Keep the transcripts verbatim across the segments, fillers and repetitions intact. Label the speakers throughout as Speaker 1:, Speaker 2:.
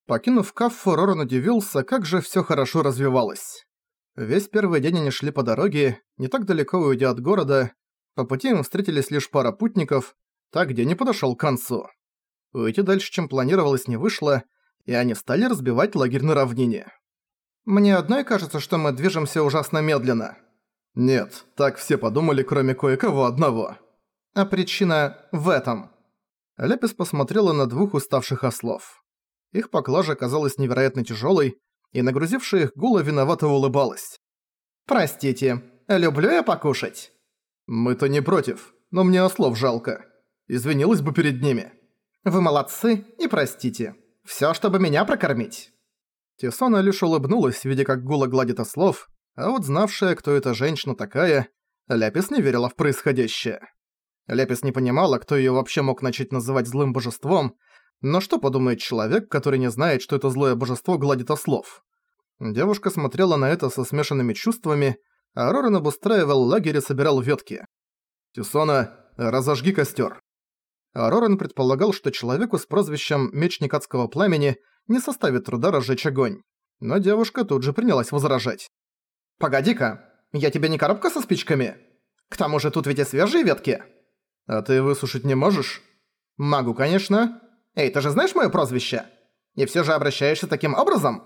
Speaker 1: Покинув Каффу, Роран удивился, как же всё хорошо развивалось. Весь первый день они шли по дороге, не так далеко уйдя от города. По пути им встретились лишь пара путников, так день и подошёл к концу. Уйти дальше, чем планировалось, не вышло, и они стали разбивать лагерь на равнине. «Мне одной кажется, что мы движемся ужасно медленно». «Нет, так все подумали, кроме кое-кого одного». «А причина в этом». Лепис посмотрела на двух уставших ослов. Их поклажа казалась невероятно тяжёлой, и нагрузившая их Гула виновато улыбалась. «Простите, люблю я покушать». «Мы-то не против, но мне ослов жалко. Извинилась бы перед ними». «Вы молодцы и простите. Всё, чтобы меня прокормить». Тисона лишь улыбнулась, видя, как Гула гладит ослов, а вот знавшая, кто эта женщина такая, Ляпис не верила в происходящее. Ляпис не понимала, кто её вообще мог начать называть злым божеством, но что подумает человек, который не знает, что это злое божество гладит ослов? Девушка смотрела на это со смешанными чувствами, а Роран обустраивал лагерь и собирал ветки. «Тисона, разожги костёр». А Роран предполагал, что человеку с прозвищем «Мечник адского пламени» не составит труда разжечь огонь. Но девушка тут же принялась возражать. «Погоди-ка, я тебе не коробка со спичками? К тому же тут ведь и свежие ветки». «А ты высушить не можешь?» «Могу, конечно. Эй, ты же знаешь моё прозвище? И всё же обращаешься таким образом?»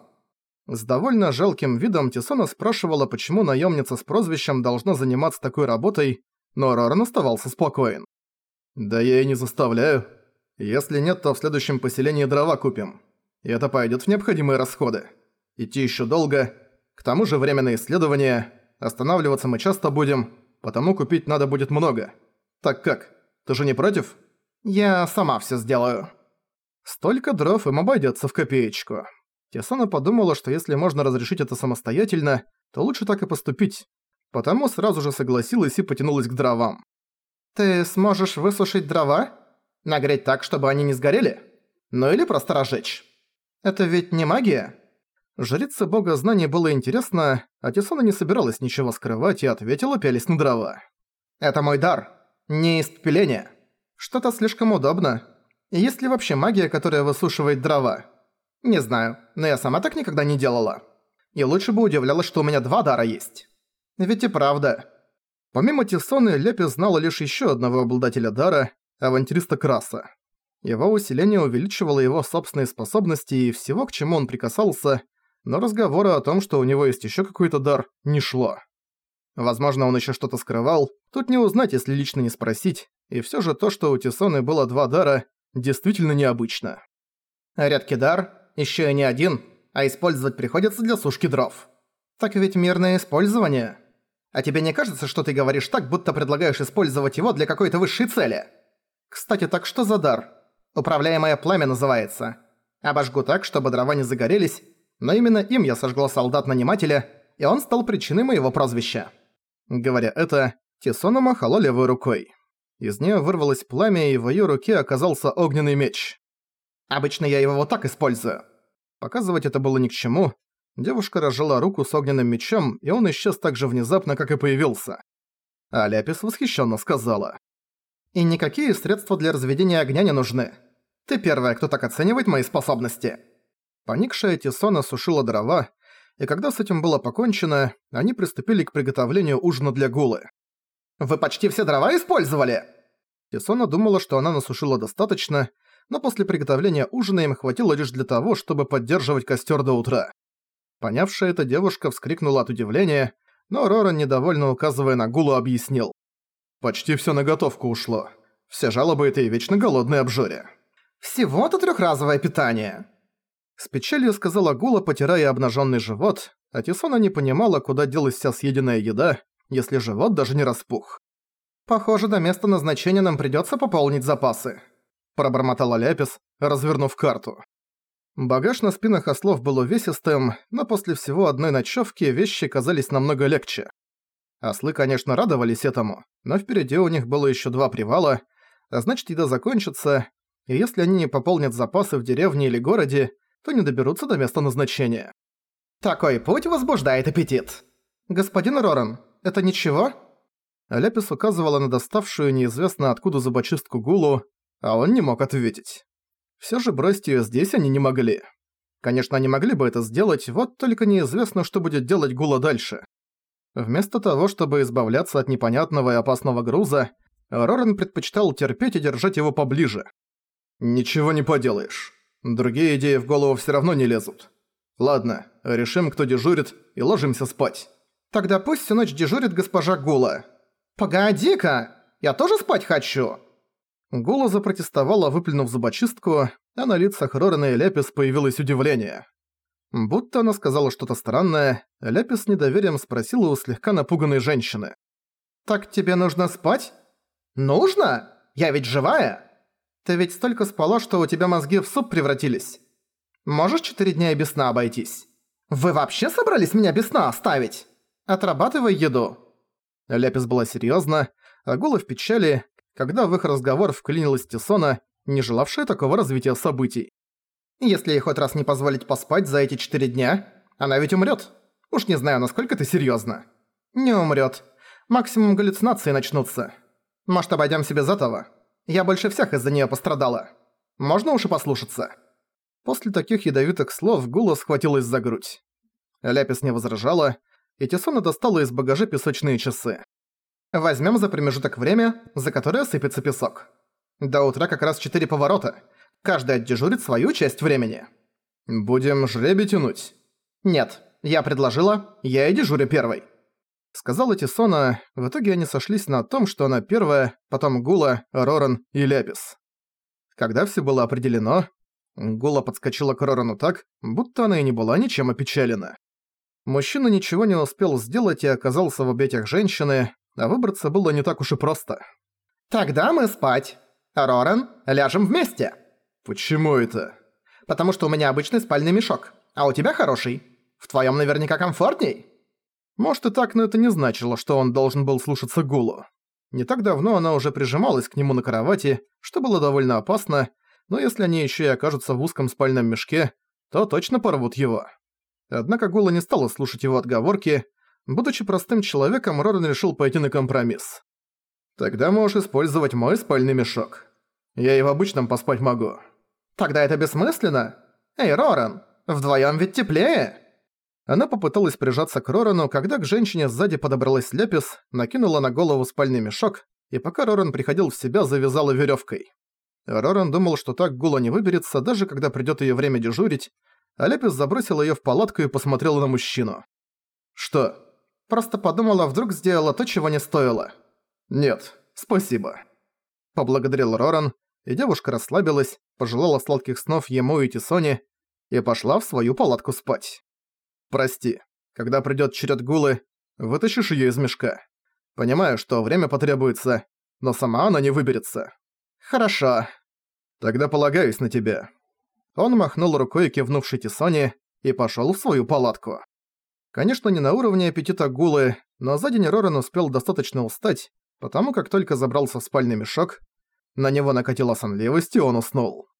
Speaker 1: С довольно жалким видом Тисона спрашивала, почему наёмница с прозвищем должна заниматься такой работой, но Роран оставался спокоен. «Да я и не заставляю. Если нет, то в следующем поселении дрова купим. И это пойдёт в необходимые расходы. Идти ещё долго. К тому же время на исследование. Останавливаться мы часто будем, потому купить надо будет много. Так как? Ты же не против?» «Я сама всё сделаю». Столько дров им обойдётся в копеечку. Тисона подумала, что если можно разрешить это самостоятельно, то лучше так и поступить. Потому сразу же согласилась и потянулась к дровам. «Ты сможешь высушить дрова? Нагреть так, чтобы они не сгорели? Ну или просто разжечь? Это ведь не магия?» Жрице бога знаний было интересно, а Тисона не собиралась ничего скрывать и ответила, пялись на дрова. «Это мой дар. Не испепеление. Что-то слишком удобно. Есть ли вообще магия, которая высушивает дрова? Не знаю, но я сама так никогда не делала. И лучше бы удивлялась, что у меня два дара есть. Ведь и правда». Помимо Тисоны, Лепис знала лишь ещё одного обладателя дара – авантюриста Краса. Его усиление увеличивало его собственные способности и всего, к чему он прикасался, но разговора о том, что у него есть ещё какой-то дар, не шло. Возможно, он ещё что-то скрывал, тут не узнать, если лично не спросить, и всё же то, что у Тисоны было два дара, действительно необычно. «Редкий дар, ещё и не один, а использовать приходится для сушки дров. Так ведь мирное использование. А тебе не кажется, что ты говоришь так, будто предлагаешь использовать его для какой-то высшей цели? Кстати, так что за дар? Управляемое пламя называется. Обожгу так, чтобы дрова не загорелись, но именно им я сожгла солдат-нанимателя, и он стал причиной моего прозвища». Говоря это, Тисона махала левой рукой. Из неё вырвалось пламя, и в её руке оказался огненный меч. «Обычно я его вот так использую». Показывать это было ни к чему. Девушка разжала руку с огненным мечом, и он исчез так же внезапно, как и появился. А Ляпис восхищенно сказала. «И никакие средства для разведения огня не нужны. Ты первая, кто так оценивает мои способности». Поникшая Тисона сушила дрова, и когда с этим было покончено, они приступили к приготовлению ужина для Гулы. «Вы почти все дрова использовали?» Тисона думала, что она насушила достаточно, но после приготовления ужина им хватило лишь для того, чтобы поддерживать костёр до утра. Понявшая это, девушка вскрикнула от удивления, но Роран, недовольно указывая на Гулу, объяснил. «Почти всё на готовку ушло. Все жалобы этой вечно голодной обжоре». «Всего-то трёхразовое питание!» С печалью сказала Гула, потирая обнажённый живот, а Тисона не понимала, куда делась вся съеденная еда, если живот даже не распух. «Похоже, до места назначения нам придётся пополнить запасы», – пробормотала Ляпис, развернув карту. Багаж на спинах ослов был увесистым, но после всего одной ночёвки вещи казались намного легче. Ослы, конечно, радовались этому, но впереди у них было ещё два привала, а значит, еда закончится, и если они не пополнят запасы в деревне или городе, то не доберутся до места назначения. «Такой путь возбуждает аппетит. Господин Роран, это ничего?» Ляпис указывала на доставшую неизвестно откуда зубочистку Гулу, а он не мог ответить. Всё же бросить её здесь они не могли. Конечно, они могли бы это сделать, вот только неизвестно, что будет делать Гула дальше. Вместо того, чтобы избавляться от непонятного и опасного груза, Роран предпочитал терпеть и держать его поближе. «Ничего не поделаешь. Другие идеи в голову всё равно не лезут. Ладно, решим, кто дежурит, и ложимся спать».
Speaker 2: «Тогда пусть всю ночь дежурит госпожа Гула». «Погоди-ка! Я тоже спать хочу!»
Speaker 1: Гула запротестовала, выплюнув зубочистку, а на лицах Рорана и Ляпис появилось удивление. Будто она сказала что-то странное, Ляпис с недоверием спросила у слегка напуганной женщины.
Speaker 2: «Так тебе нужно спать?» «Нужно? Я ведь живая!» «Ты ведь столько спала, что у тебя мозги в суп превратились. Можешь четыре дня и без сна обойтись?» «Вы вообще собрались меня без сна оставить?» «Отрабатывай еду».
Speaker 1: Ляпис была серьёзна, а Гула в печали, когда в их разговор вклинилась Тисона, не желавшая такого развития событий.
Speaker 2: «Если ей хоть раз не позволить поспать за эти четыре дня, она ведь умрёт. Уж не знаю, насколько ты серьёзно». «Не умрёт. Максимум галлюцинации начнутся. Может, обойдёмся без этого? Я больше всех из-за неё пострадала. Можно уж и послушаться?»
Speaker 1: После таких ядовитых слов Гула схватилась за грудь. Ляпис не возражала, и Тисона достала из багажа песочные часы.
Speaker 2: «Возьмём за промежуток время, за которое сыпется песок. До утра как раз четыре поворота. Каждый отдежурит свою часть времени».
Speaker 1: «Будем жребий тянуть?»
Speaker 2: «Нет, я предложила, я и дежурю первой»,
Speaker 1: — сказала Тисона. В итоге они сошлись на том, что она первая, потом Гула, Роран и Ляпис. Когда все было определено, Гула подскочила к Рорану так, будто она и не была ничем опечалена. Мужчина ничего не успел сделать и оказался в объятиях женщины, а выбраться было не так уж и просто.
Speaker 2: «Тогда мы спать. Роран, ляжем вместе».
Speaker 1: «Почему это?»
Speaker 2: «Потому что у меня обычный спальный мешок, а у тебя хороший. В твоём наверняка комфортней».
Speaker 1: Может и так, но это не значило, что он должен был слушаться Гулу. Не так давно она уже прижималась к нему на кровати, что было довольно опасно, но если они ещё и окажутся в узком спальном мешке, то точно порвут его. Однако Гула не стала слушать его отговорки. Будучи простым человеком, Роран решил пойти на компромисс. «Тогда можешь использовать мой спальный мешок. Я и в обычном поспать могу».
Speaker 2: «Тогда это бессмысленно. Эй, Роран, вдвоём ведь теплее».
Speaker 1: Она попыталась прижаться к Рорану, когда к женщине сзади подобралась Ляпис, накинула на голову спальный мешок, и пока Роран приходил в себя, завязала верёвкой. Роран думал, что так Гула не выберется, даже когда придёт её время дежурить, а Ляпис забросила её в палатку и посмотрела на мужчину. «Что?»
Speaker 2: «Просто подумала, вдруг сделала то, чего не стоило».
Speaker 1: «Нет, спасибо», — поблагодарил Роран, и девушка расслабилась, пожелала сладких снов ему и Тисоне и пошла в свою палатку спать. «Прости, когда придёт черед Гулы, вытащишь её из мешка. Понимаю, что время потребуется, но сама она не выберется».
Speaker 2: «Хорошо.
Speaker 1: Тогда полагаюсь на тебя». Он махнул рукой, кивнувшей Тисоне, и пошёл в свою палатку. Конечно, не на уровне аппетита Гулы, но за день Роран успел достаточно устать, потому как только забрался в спальный мешок, на него накатила сонливость, и он уснул.